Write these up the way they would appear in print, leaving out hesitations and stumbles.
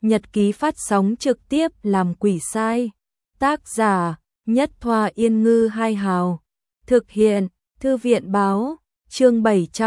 nhật ký phát sóng trực tiếp làm quỷ sai. Tác giả, Nhất Thoa Yên Ngư Hai Hào. Thực hiện, Thư viện Báo. Chương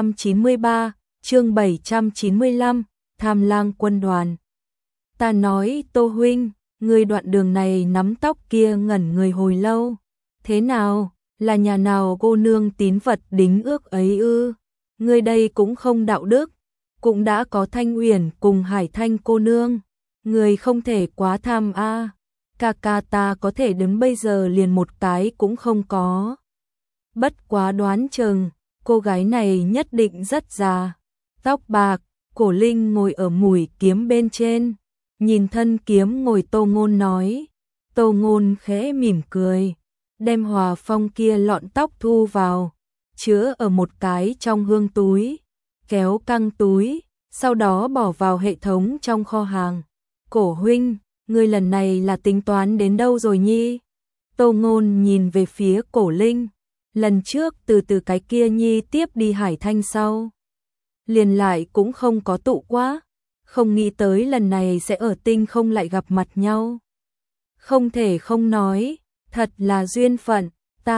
793, chương 795, Tham Lang Quân Đoàn. Ta nói Tô huynh, người đoạn đường này nắm tóc kia ngẩn người hồi lâu. Thế nào, là nhà nào cô nương tín vật đính ước ấy ư? Người đây cũng không đạo đức, cũng đã có Thanh Uyển cùng Hải Thanh cô nương. Người không thể quá tham a. Ca ca ta có thể đến bây giờ liền một cái cũng không có. Bất quá đoán chừng, cô gái này nhất định rất già. Tóc bạc, Cổ Linh ngồi ở mũi kiếm bên trên. Nhìn thân kiếm ngồi Tô Ngôn nói. Tô Ngôn khẽ mỉm cười, đem Hòa Phong kia lọn tóc thu vào, chứa ở một cái trong hương túi, kéo căng túi, sau đó bỏ vào hệ thống trong kho hàng. Cổ huynh, ngươi lần này là tính toán đến đâu rồi nhi? Tô Ngôn nhìn về phía Cổ Linh. Lần trước từ cái kia nhi tiếp đi Hải Thanh sau, liền lại cũng không có tụ quá, không nghĩ tới lần này sẽ ở tinh không lại gặp mặt nhau. Không thể không nói, thật là duyên phận.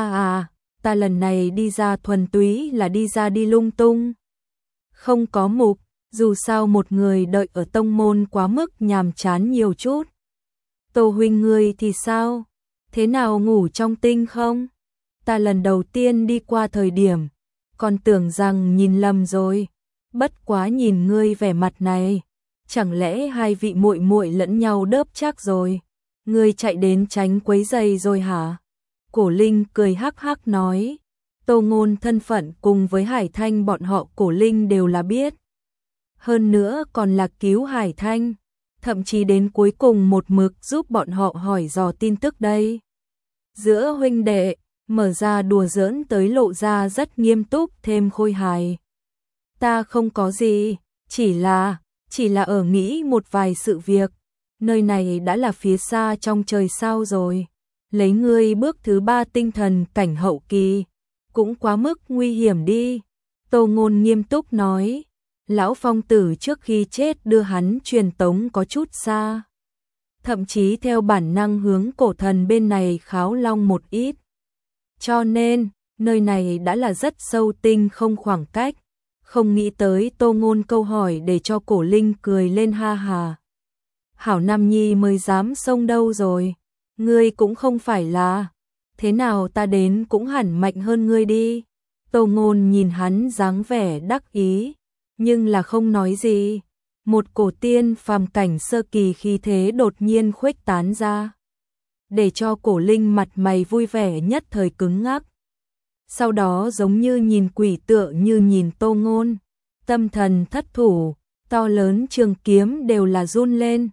Ta lần này đi ra thuần túy là đi ra đi lung tung, không có mục, dù sao một người đợi ở tông môn quá mức nhàm chán nhiều chút. Tô huynh ngươi thì sao? Thế nào, ngủ trong tinh không? Ta lần đầu tiên đi qua thời điểm, còn tưởng rằng nhìn lầm rồi. Bất quá nhìn ngươi vẻ mặt này, chẳng lẽ hai vị muội muội lẫn nhau đớp chắc rồi? Ngươi chạy đến tránh quấy giày rồi hả? Cổ Linh cười hắc hắc nói. Tô Ngôn thân phận cùng với Hải Thanh bọn họ Cổ Linh đều là biết. Hơn nữa còn là cứu Hải Thanh, thậm chí đến cuối cùng một mực giúp bọn họ hỏi dò tin tức đây. Giữa huynh đệ, mở ra đùa giỡn tới lộ ra rất nghiêm túc thêm khôi hài. Ta không có gì, chỉ là ở nghĩ một vài sự việc. Nơi này đã là phía xa trong trời sao rồi. Lấy ngươi bước thứ 3 tinh thần cảnh hậu kỳ, cũng quá mức nguy hiểm đi. Tô Ngôn nghiêm túc nói. Lão Phong tử trước khi chết đưa hắn truyền tống có chút xa, thậm chí theo bản năng hướng cổ thần bên này kháo long một ít. Cho nên, nơi này đã là rất sâu tinh không khoảng cách. Không nghĩ tới Tô Ngôn câu hỏi để cho Cổ Linh cười lên ha hà. Hảo Nam Nhi mới dám xông đâu rồi. Ngươi cũng không phải là. Thế nào ta đến cũng hẳn mạnh hơn ngươi đi. Tô Ngôn nhìn hắn dáng vẻ đắc ý, nhưng là không nói gì. Một cổ tiên phàm cảnh sơ kỳ khí thế đột nhiên khuếch tán ra, để cho Cổ Linh mặt mày vui vẻ nhất thời cứng ngắc. Sau đó giống như nhìn quỷ tựa như nhìn Tô Ngôn, tâm thần thất thủ, to lớn trường kiếm đều là run lên.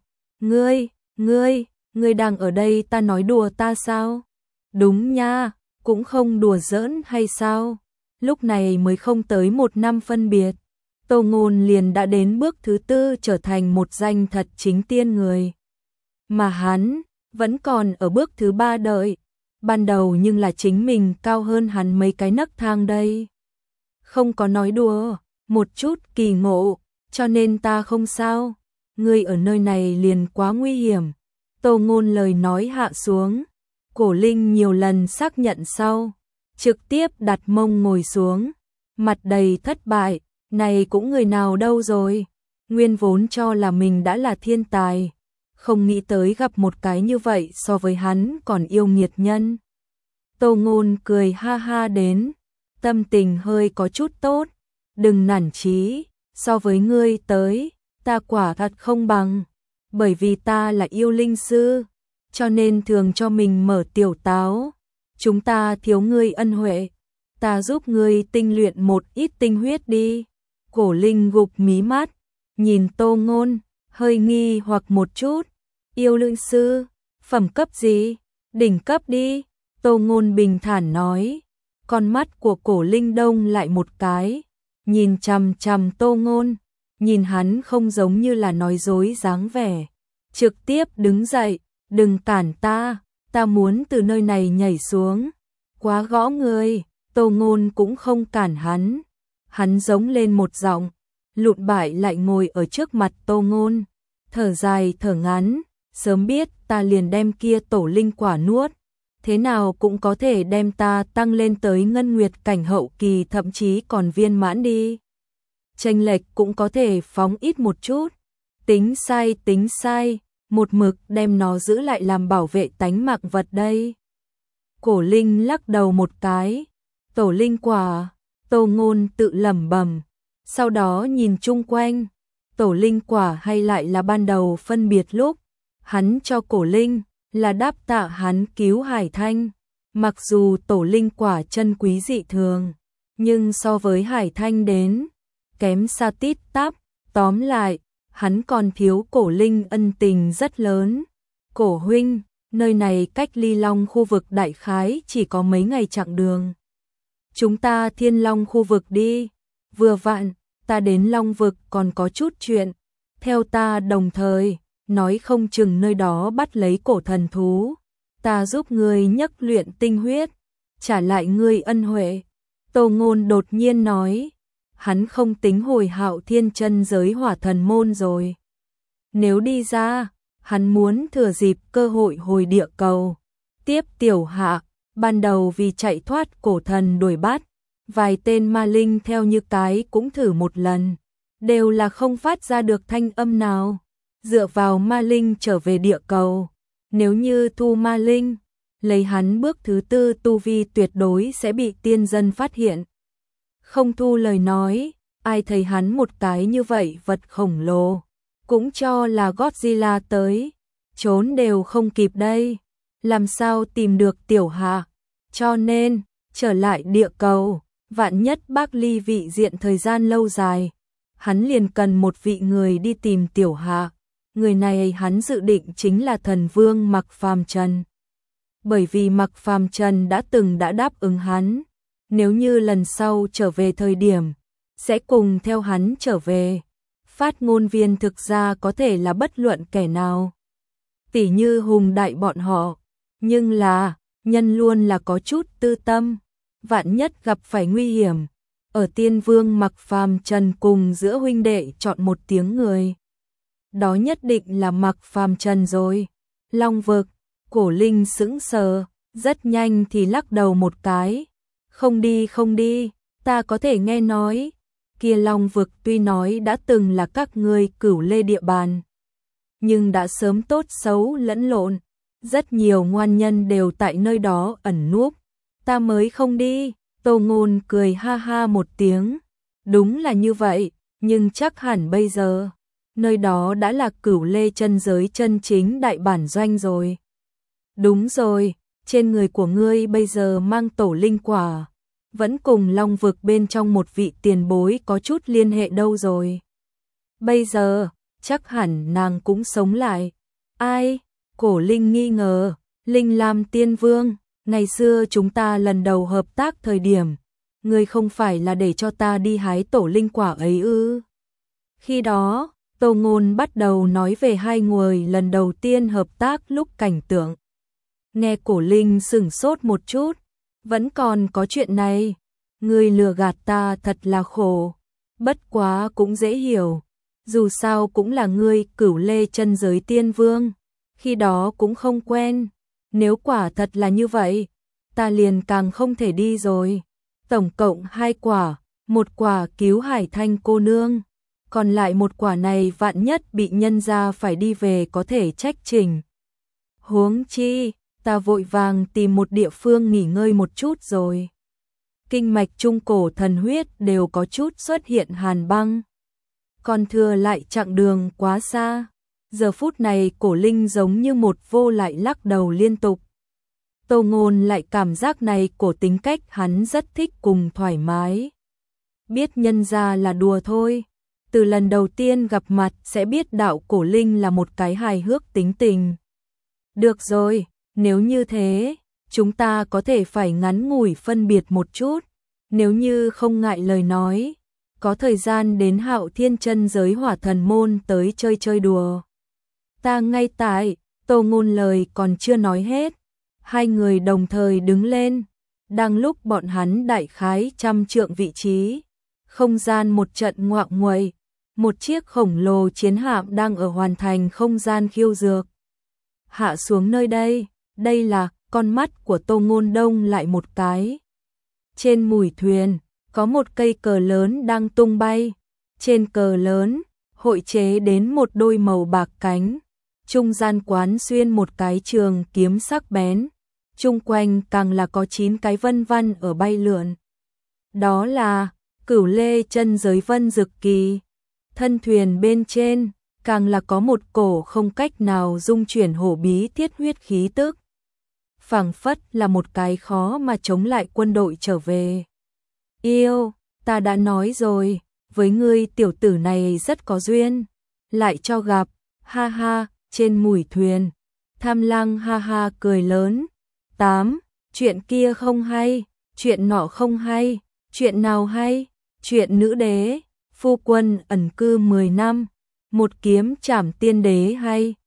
Ngươi đang ở đây, ta nói đùa ta sao? Đúng nha, cũng không đùa giỡn hay sao? Lúc này mới không tới 1 năm phân biệt, Tô Ngôn liền đã đến bước thứ 4 trở thành một danh thật chính tiên người. Mà hắn vẫn còn ở bước thứ 3 đợi. Ban đầu nhưng là chính mình cao hơn hắn mấy cái nấc thang đây. Không có nói đùa, một chút kỳ ngộ, cho nên ta không sao. Ngươi ở nơi này liền quá nguy hiểm. Tô Ngôn lời nói hạ xuống. Cổ Linh nhiều lần xác nhận sau, trực tiếp đặt mông ngồi xuống, mặt đầy thất bại. Này cũng người nào đâu rồi. Nguyên vốn cho là mình đã là thiên tài, không nghĩ tới gặp một cái như vậy so với hắn còn yêu nghiệt nhân. Tô Ngôn cười ha ha đến, tâm tình hơi có chút tốt. Đừng nản chí, so với ngươi tới, ta quả thật không bằng. Bởi vì ta là yêu linh sư, cho nên thường cho mình mở tiểu táo. Chúng ta thiếu ngươi ân huệ, ta giúp ngươi tinh luyện một ít tinh huyết đi. Cổ Linh gục mí mắt, nhìn Tô Ngôn, hơi nghi hoặc một chút. Yêu linh sư, phẩm cấp gì? Đỉnh cấp đi. Tô Ngôn bình thản nói. Con mắt của Cổ Linh đông lại một cái, nhìn chằm chằm Tô Ngôn, nhìn hắn không giống như là nói dối dáng vẻ. Trực tiếp đứng dậy, đừng cản ta muốn từ nơi này nhảy xuống. Quá gõ người. Tô Ngôn cũng không cản hắn. Hắn giống lên một giọng, lụn bại lại ngồi ở trước mặt Tô Ngôn. thở dài thở ngắn, sớm biết ta liền đem kia tổ linh quả nuốt, thế nào cũng có thể đem ta tăng lên tới ngân nguyệt cảnh hậu kỳ, thậm chí còn viên mãn đi. Chênh lệch cũng có thể phóng ít một chút, tính sai, một mực đem nó giữ lại làm bảo vệ tánh mạng vật đây. Cổ Linh lắc đầu một cái, tổ linh quả, Tô Ngôn tự lẩm bẩm, sau đó nhìn chung quanh, tổ linh quả hay lại là ban đầu phân biệt lúc hắn cho Cổ Linh là đáp tạ hắn cứu Hải Thanh, mặc dù tổ linh quả chân quý dị thường, nhưng so với Hải Thanh đến kém xa tít tắp, tóm lại, hắn còn thiếu Cổ Linh ân tình rất lớn. Cổ huynh, nơi này cách Ly Long khu vực đại khái chỉ có mấy ngày chặng đường. Chúng ta Thiên Long khu vực đi, vừa vặn, ta đến Long vực còn có chút chuyện, theo ta đồng thời, nói không chừng nơi đó bắt lấy cổ thần thú, ta giúp ngươi nhấc luyện tinh huyết, trả lại ngươi ân huệ. Tô Ngôn đột nhiên nói, hắn không tính hồi Hạo Thiên chân giới Hỏa Thần môn rồi. Nếu đi ra, hắn muốn thừa dịp cơ hội hồi địa cầu. Tiếp Tiểu Hạ, ban đầu vì chạy thoát cổ thần đuổi bắt, vài tên ma linh theo như cái cũng thử một lần, đều là không phát ra được thanh âm nào. Dựa vào ma linh trở về địa cầu, nếu như thu ma linh, lấy hắn bước thứ tư tu vi tuyệt đối sẽ bị tiên dân phát hiện. Không thu lời nói, ai thấy hắn một cái như vậy vật khổng lồ, cũng cho là Godzilla tới, trốn đều không kịp đây, làm sao tìm được Tiểu Hạ. Cho nên, trở lại địa cầu, vạn nhất Bác Ly vị diện thời gian lâu dài, hắn liền cần một vị người đi tìm Tiểu Hạ. Người này hắn dự định chính là thần vương Mạc Phàm Trần. Bởi vì Mạc Phàm Trần đã đáp ứng hắn, nếu như lần sau trở về thời điểm, sẽ cùng theo hắn trở về. Phát ngôn viên thực ra có thể là bất luận kẻ nào, tỉ như Hùng Đại bọn họ, nhưng là, nhân luôn là có chút tư tâm, vạn nhất gặp phải nguy hiểm, ở Tiên Vương Mạc Phàm Trần cùng giữa huynh đệ chọn một tiếng người. Đó nhất định là Mạc Phàm Trần rồi. Long vực, Cổ Linh sững sờ, rất nhanh thì lắc đầu một cái. Không đi, ta có thể nghe nói. Kia Long vực tuy nói đã từng là các ngươi Cửu Lê địa bàn, nhưng đã sớm tốt xấu lẫn lộn. Rất nhiều ngoan nhân đều tại nơi đó ẩn núp. Ta mới không đi. Tô Ngôn cười ha ha một tiếng. Đúng là như vậy, nhưng chắc hẳn bây giờ nơi đó đã là Cửu Lê chân giới chân chính đại bản doanh rồi. Đúng rồi, trên người của ngươi bây giờ mang tổ linh quả, vẫn cùng Long vực bên trong một vị tiền bối có chút liên hệ đâu rồi. Bây giờ, chắc hẳn nàng cũng sống lại. Ai? Cổ Linh nghi ngờ. Linh Lam Tiên Vương, ngày xưa chúng ta lần đầu hợp tác thời điểm, ngươi không phải là để cho ta đi hái tổ linh quả ấy ư? Khi đó, Tô Ngôn bắt đầu nói về hai người lần đầu tiên hợp tác lúc cảnh tượng. Nghe Cổ Linh sửng sốt một chút, vẫn còn có chuyện này, ngươi lừa gạt ta thật là khổ, bất quá cũng dễ hiểu, dù sao cũng là ngươi Cửu Lê chân giới tiên vương, khi đó cũng không quen, nếu quả thật là như vậy, ta liền càng không thể đi rồi. Tổng cộng 2 quả, một quả cứu Hải Thanh cô nương, còn lại một quả này vạn nhất bị nhân ra phải đi về có thể trách trình. Huống chi, ta vội vàng tìm một địa phương nghỉ ngơi một chút rồi. Kinh mạch trung cổ thần huyết đều có chút xuất hiện hàn băng. Còn thừa lại chặng đường quá xa. Giờ phút này Cổ Linh giống như một vô lại lắc đầu liên tục. Tô Ngôn lại cảm giác này cổ tính cách hắn rất thích cùng thoải mái. Biết nhân ra là đùa thôi. Từ lần đầu tiên gặp mặt sẽ biết đạo Cổ Linh là một cái hài hước tính tình. Được rồi, nếu như thế, chúng ta có thể phải ngắn ngủi phân biệt một chút. Nếu như không ngại lời nói, có thời gian đến Hạo Thiên chân giới Hỏa Thần môn tới chơi đùa. Ta ngay tại, Tô Ngôn lời còn chưa nói hết. Hai người đồng thời đứng lên, đang lúc bọn hắn đại khái 100 trượng vị trí, không gian một trận ngoạng nguậy, một chiếc khổng lồ chiến hạm đang ở hoàn thành không gian khiêu dược. Hạ xuống nơi đây, đây là, con mắt của Tô Ngôn Đông lại một cái. Trên mùi thuyền, có một cây cờ lớn đang tung bay. Trên cờ lớn, hội chế đến một đôi màu bạc cánh. Trung gian quán xuyên một cái trường kiếm sắc bén. Trung quanh càng là có 9 cái vân vân ở bay lượn. Đó là Cửu Lê chân giới vân dực kỳ. Thân thuyền bên trên, càng là có một cổ không cách nào dung chuyển hổ bí thiết huyết khí tức. Phảng phất là một cái khó mà chống lại quân đội trở về. Yêu, ta đã nói rồi, với ngươi tiểu tử này rất có duyên. Lại cho gặp, ha ha, trên mùi thuyền. Tham Lang ha ha cười lớn. 8. Chuyện kia không hay, chuyện nọ không hay, chuyện nào hay, chuyện nữ đế, phu quân ẩn cư 10 năm, một kiếm trảm tiên đế hay.